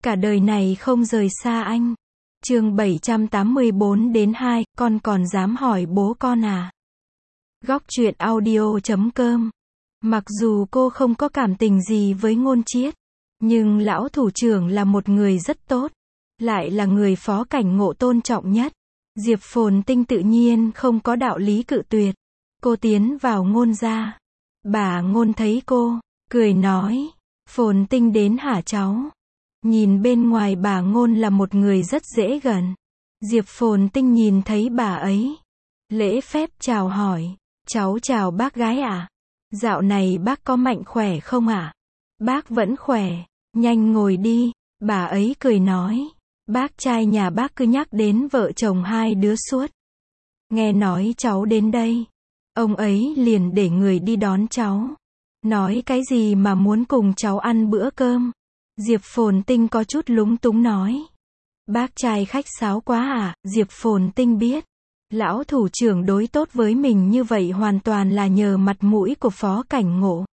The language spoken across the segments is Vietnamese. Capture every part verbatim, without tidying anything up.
Cả đời này không rời xa anh. Chương bảy trăm tám mươi bốn đến hai, con còn dám hỏi bố con à? Góc truyện audio chấm com. Mặc dù cô không có cảm tình gì với Ngôn Chiết, nhưng lão thủ trưởng là một người rất tốt, lại là người Phó Cảnh Ngộ tôn trọng nhất. Diệp Phồn Tinh tự nhiên không có đạo lý cự tuyệt. Cô tiến vào Ngôn gia. Bà Ngôn thấy cô, cười nói, Phồn Tinh đến hả cháu? Nhìn bên ngoài bà Ngôn là một người rất dễ gần. Diệp Phồn Tinh nhìn thấy bà ấy, lễ phép chào hỏi, cháu chào bác gái ạ. Dạo này bác có mạnh khỏe không ạ? Bác vẫn khỏe, nhanh ngồi đi, bà ấy cười nói. Bác trai nhà bác cứ nhắc đến vợ chồng hai đứa suốt. Nghe nói cháu đến đây, ông ấy liền để người đi đón cháu. Nói cái gì mà muốn cùng cháu ăn bữa cơm? Diệp Phồn Tinh có chút lúng túng nói. Bác trai khách sáo quá à? Diệp Phồn Tinh biết, lão thủ trưởng đối tốt với mình như vậy hoàn toàn là nhờ mặt mũi của Phó Cảnh Ngộ.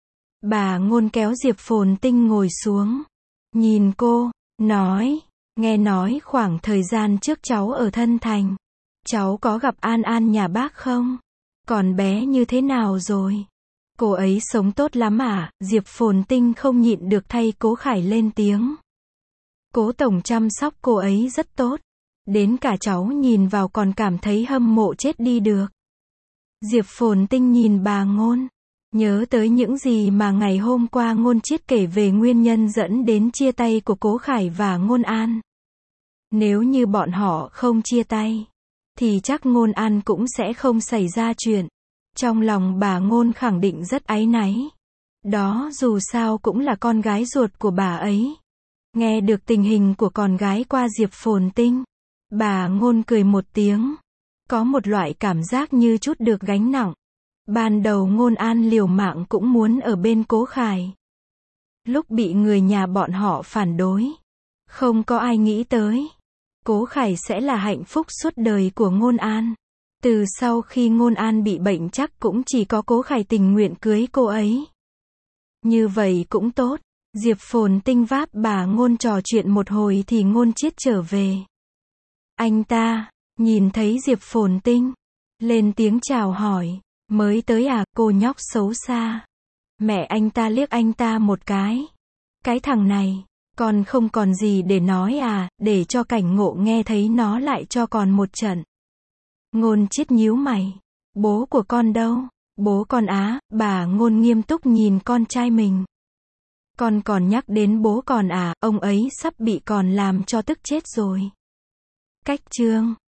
Bà Ngôn kéo Diệp Phồn Tinh ngồi xuống, nhìn cô, nói, nghe nói khoảng thời gian trước cháu ở Thân Thành, cháu có gặp An An nhà bác không? Còn bé như thế nào rồi? Cô ấy sống tốt lắm à? Diệp Phồn Tinh không nhịn được thay Cố Khải lên tiếng. Cố tổng chăm sóc cô ấy rất tốt, đến cả cháu nhìn vào còn cảm thấy hâm mộ chết đi được. Diệp Phồn Tinh nhìn bà Ngôn, nhớ tới những gì mà ngày hôm qua Ngôn Chiết kể về nguyên nhân dẫn đến chia tay của Cố Khải và Ngôn An. Nếu như bọn họ không chia tay, thì chắc Ngôn An cũng sẽ không xảy ra chuyện. Trong lòng bà Ngôn khẳng định rất áy náy. Đó dù sao cũng là con gái ruột của bà ấy. Nghe được tình hình của con gái qua Diệp Phồn Tinh, bà Ngôn cười một tiếng. Có một loại cảm giác như chút được gánh nặng. Ban đầu Ngôn An liều mạng cũng muốn ở bên Cố Khải. Lúc bị người nhà bọn họ phản đối, không có ai nghĩ tới Cố Khải sẽ là hạnh phúc suốt đời của Ngôn An. Từ sau khi Ngôn An bị bệnh chắc cũng chỉ có Cố Khải tình nguyện cưới cô ấy. Như vậy cũng tốt. Diệp Phồn Tinh váp bà Ngôn trò chuyện một hồi thì Ngôn Chiết trở về. Anh ta, nhìn thấy Diệp Phồn Tinh, lên tiếng chào hỏi, mới tới à, cô nhóc xấu xa. Mẹ anh ta liếc anh ta một cái. Cái thằng này, con không còn gì để nói à, để cho Cảnh Ngộ nghe thấy nó lại cho con một trận. Ngôn Chiết nhíu mày. Bố của con đâu? Bố con á? Bà Ngôn nghiêm túc nhìn con trai mình. Con còn nhắc đến bố con à? Ông ấy sắp bị con làm cho tức chết rồi. Cách chương